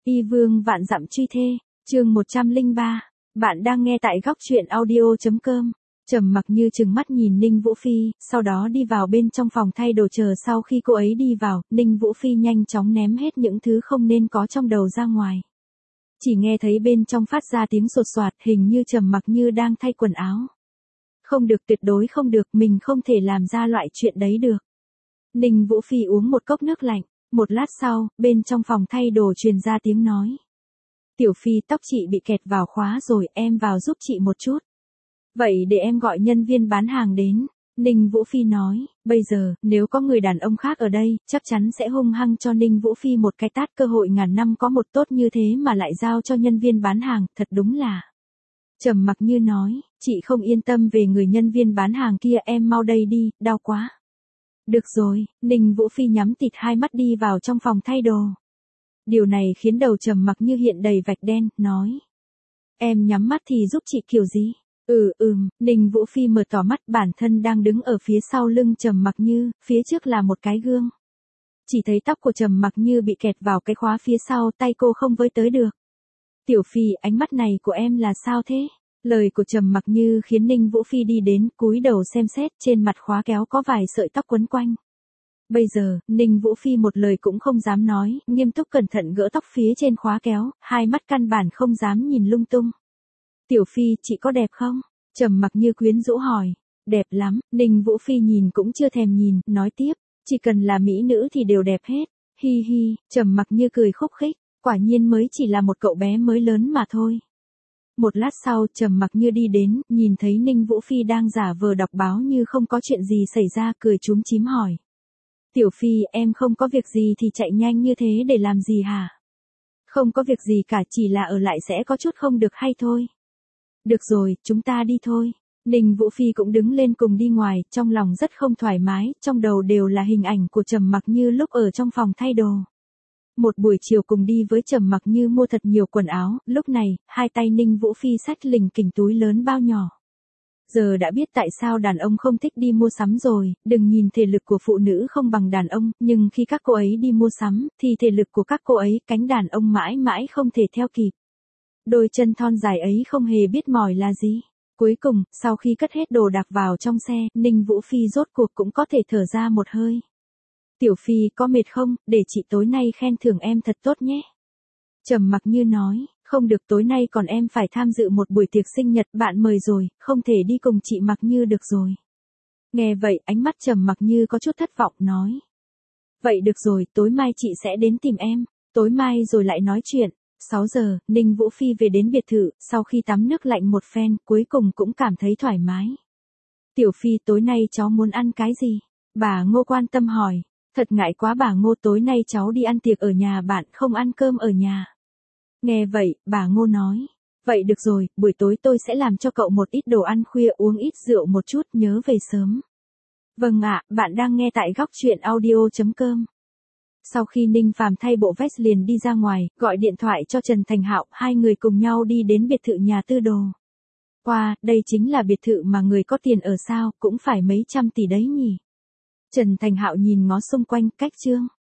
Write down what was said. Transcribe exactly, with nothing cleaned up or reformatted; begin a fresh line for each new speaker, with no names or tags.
Y vương vạn dặm truy thê, chương một trăm lẻ ba. Bạn đang nghe tại góc truyện audio chấm com. Trầm Mặc Như trừng mắt nhìn Ninh Vũ Phi, sau đó đi vào bên trong phòng thay đồ chờ sau khi cô ấy đi vào, Ninh Vũ Phi nhanh chóng ném hết những thứ không nên có trong đầu ra ngoài. Chỉ nghe thấy bên trong phát ra tiếng sột soạt, hình như Trầm Mặc Như đang thay quần áo. Không được, tuyệt đối không được, mình không thể làm ra loại chuyện đấy được. Ninh Vũ Phi uống một cốc nước lạnh, một lát sau, bên trong phòng thay đồ truyền ra tiếng nói. Tiểu Phi, tóc chị bị kẹt vào khóa rồi, em vào giúp chị một chút. Vậy để em gọi nhân viên bán hàng đến. Ninh Vũ Phi nói, bây giờ, nếu có người đàn ông khác ở đây, chắc chắn sẽ hung hăng cho Ninh Vũ Phi một cái tát, cơ hội ngàn năm có một tốt như thế mà lại giao cho nhân viên bán hàng, thật đúng là. Trầm Mặc Như nói, chị không yên tâm về người nhân viên bán hàng kia, em mau đây đi, đau quá. Được rồi, Ninh Vũ Phi nhắm tịt hai mắt đi vào trong phòng thay đồ. Điều này khiến đầu Trầm Mặc Như hiện đầy vạch đen, nói. Em nhắm mắt thì giúp chị kiểu gì? Ừ ừm, Ninh Vũ Phi mở tỏ mắt, bản thân đang đứng ở phía sau lưng Trầm Mặc Như, phía trước là một cái gương. Chỉ thấy tóc của Trầm Mặc Như bị kẹt vào cái khóa phía sau, tay cô không với tới được. Tiểu Phi, ánh mắt này của em là sao thế? Lời của Trầm Mặc Như khiến Ninh Vũ Phi đi đến, cúi đầu xem xét, trên mặt khóa kéo có vài sợi tóc quấn quanh. Bây giờ, Ninh Vũ Phi một lời cũng không dám nói, nghiêm túc cẩn thận gỡ tóc phía trên khóa kéo, hai mắt căn bản không dám nhìn lung tung. Tiểu Phi, chị có đẹp không? Trầm Mặc Như quyến rũ hỏi. Đẹp lắm, Ninh Vũ Phi nhìn cũng chưa thèm nhìn, nói tiếp, chỉ cần là mỹ nữ thì đều đẹp hết. Hi hi, Trầm Mặc Như cười khúc khích, quả nhiên mới chỉ là một cậu bé mới lớn mà thôi. Một lát sau, Trầm Mặc Như đi đến, nhìn thấy Ninh Vũ Phi đang giả vờ đọc báo như không có chuyện gì xảy ra, cười chúm chím hỏi. Tiểu Phi, em không có việc gì thì chạy nhanh như thế để làm gì hả? Không có việc gì cả, chỉ là ở lại sẽ có chút không được hay thôi. Được rồi, chúng ta đi thôi. Ninh Vũ Phi cũng đứng lên cùng đi ngoài, trong lòng rất không thoải mái, trong đầu đều là hình ảnh của Trầm Mặc Như lúc ở trong phòng thay đồ. Một buổi chiều cùng đi với Trầm Mặc Như mua thật nhiều quần áo, lúc này, hai tay Ninh Vũ Phi xách lình kình túi lớn bao nhỏ. Giờ đã biết tại sao đàn ông không thích đi mua sắm rồi, đừng nhìn thể lực của phụ nữ không bằng đàn ông, nhưng khi các cô ấy đi mua sắm, thì thể lực của các cô ấy, cánh đàn ông mãi mãi không thể theo kịp. Đôi chân thon dài ấy không hề biết mỏi là gì. Cuối cùng, sau khi cất hết đồ đạc vào trong xe, Ninh Vũ Phi rốt cuộc cũng có thể thở ra một hơi. Tiểu Phi, có mệt không, để chị tối nay khen thưởng em thật tốt nhé. Trầm Mặc Như nói, không được, tối nay còn em phải tham dự một buổi tiệc sinh nhật, bạn mời rồi, không thể đi cùng chị Mặc Như được rồi. Nghe vậy, ánh mắt Trầm Mặc Như có chút thất vọng, nói. Vậy được rồi, tối mai chị sẽ đến tìm em, tối mai rồi lại nói chuyện. sáu giờ, Ninh Vũ Phi về đến biệt thự, sau khi tắm nước lạnh một phen, cuối cùng cũng cảm thấy thoải mái. Tiểu Phi, tối nay cháu muốn ăn cái gì? Bà Ngô quan tâm hỏi. Thật ngại quá bà Ngô, tối nay cháu đi ăn tiệc ở nhà bạn, không ăn cơm ở nhà. Nghe vậy, bà Ngô nói. Vậy được rồi, buổi tối tôi sẽ làm cho cậu một ít đồ ăn khuya, uống ít rượu một chút, nhớ về sớm. Vâng ạ, bạn đang nghe tại góc truyện audio chấm com. Sau khi Ninh Phàm thay bộ vest liền đi ra ngoài, gọi điện thoại cho Trần Thành Hạo, hai người cùng nhau đi đến biệt thự nhà Tư Đồ. Wow, đây chính là biệt thự mà người có tiền ở sao, cũng phải mấy trăm tỷ đấy nhỉ. Trần Thành Hạo nhìn ngó xung quanh, cách trương.